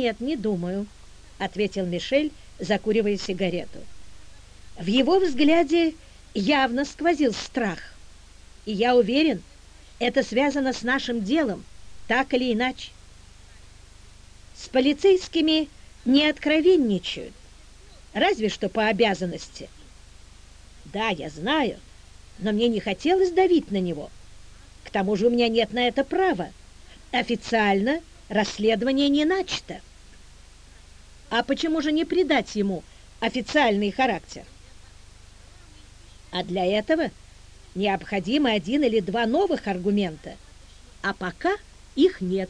«Нет, не думаю», — ответил Мишель, закуривая сигарету. В его взгляде явно сквозил страх. И я уверен, это связано с нашим делом, так или иначе. С полицейскими не откровенничают, разве что по обязанности. Да, я знаю, но мне не хотелось давить на него. К тому же у меня нет на это права. Официально расследование не начато. А почему же не придать ему официальный характер? А для этого необходимо 1 или 2 новых аргумента, а пока их нет.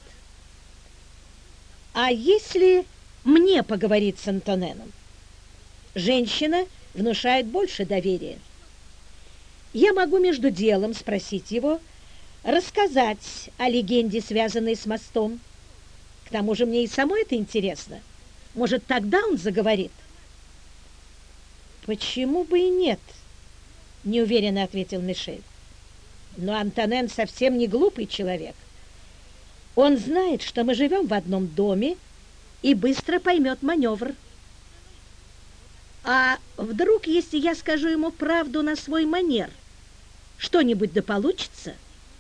А если мне поговорить с Антоненом? Женщина внушает больше доверия. Я могу между делом спросить его, рассказать о легенде, связанной с мостом. К тому же мне и самой это интересно. Может, тогда он заговорит? Почему бы и нет? Неуверенно ответил Мишель. Но Антонен совсем не глупый человек. Он знает, что мы живем в одном доме и быстро поймет маневр. А вдруг, если я скажу ему правду на свой манер, что-нибудь да получится?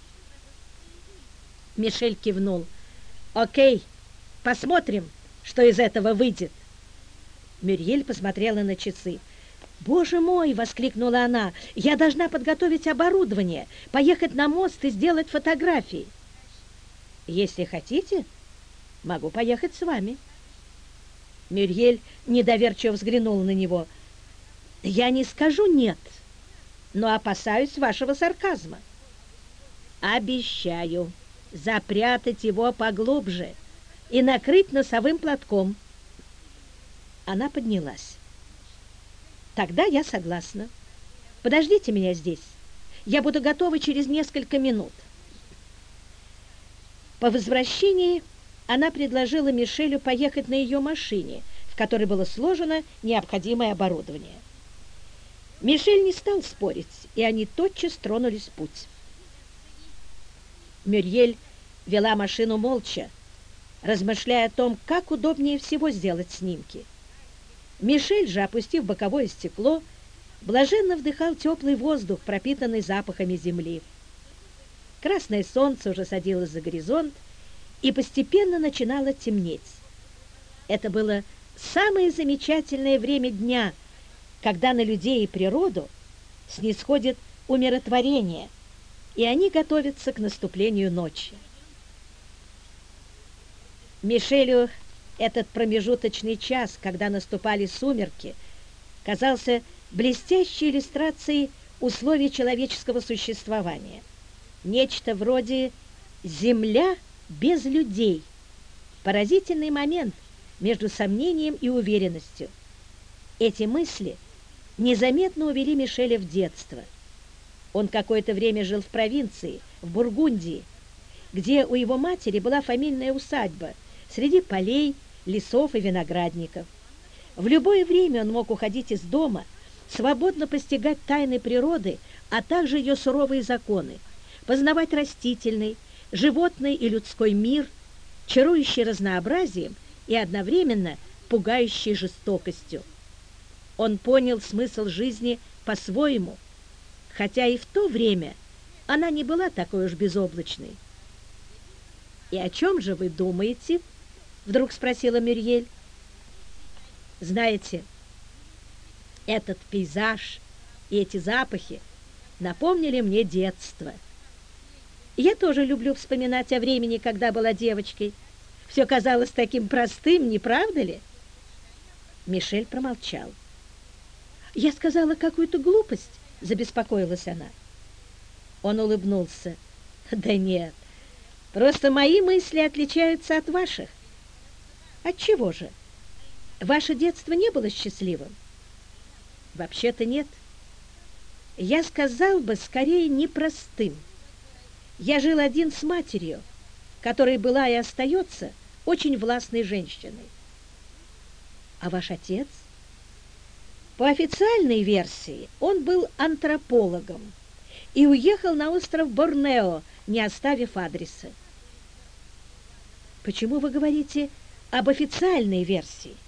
Мишель кивнул. Окей, посмотрим, что из этого выйдет. Мюриель посмотрела на часы. «Боже мой!» — воскликнула она. «Я должна подготовить оборудование, поехать на мост и сделать фотографии». «Если хотите, могу поехать с вами». Мюриель недоверчиво взглянул на него. «Я не скажу «нет», но опасаюсь вашего сарказма». «Обещаю запрятать его поглубже и накрыть носовым платком». Она поднялась. «Тогда я согласна. Подождите меня здесь. Я буду готова через несколько минут». По возвращении она предложила Мишелю поехать на ее машине, в которой было сложено необходимое оборудование. Мишель не стал спорить, и они тотчас тронулись в путь. Мюриель вела машину молча, размышляя о том, как удобнее всего сделать снимки. Мишель же, опустив боковое стекло, блаженно вдыхал теплый воздух, пропитанный запахами земли. Красное солнце уже садилось за горизонт и постепенно начинало темнеть. Это было самое замечательное время дня, когда на людей и природу снисходит умиротворение, и они готовятся к наступлению ночи. Мишелю этот промежуточный час, когда наступали сумерки, казался блестящей иллюстрацией условий человеческого существования. Нечто вроде «Земля без людей». Поразительный момент между сомнением и уверенностью. Эти мысли незаметно увели Мишеля в детство. Он какое-то время жил в провинции, в Бургундии, где у его матери была фамильная усадьба среди полей, лесов и виноградников. В любое время он мог уходить из дома, свободно постигать тайны природы, а также ее суровые законы, познавать растительный, животный и людской мир, чарующий разнообразием и одновременно пугающий жестокостью. Он понял смысл жизни по-своему, хотя и в то время она не была такой уж безоблачной. «И о чем же вы думаете?» — вдруг спросила Мюриель. «Знаете, этот пейзаж и эти запахи напомнили мне детство. Я тоже люблю вспоминать о времени, когда была девочкой. Все казалось таким простым, не правда ли?» Мишель промолчал. «Я сказала какую-то глупость», — забеспокоилась она. Он улыбнулся. «Да нет, просто мои мысли отличаются от ваших». «Отчего же? Ваше детство не было счастливым?» «Вообще-то нет. Я сказал бы, скорее, непростым. Я жил один с матерью, которая была и остается очень властной женщиной». «А ваш отец?» «По официальной версии он был антропологом и уехал на остров Борнео, не оставив адреса». «Почему вы говорите об официальной версии.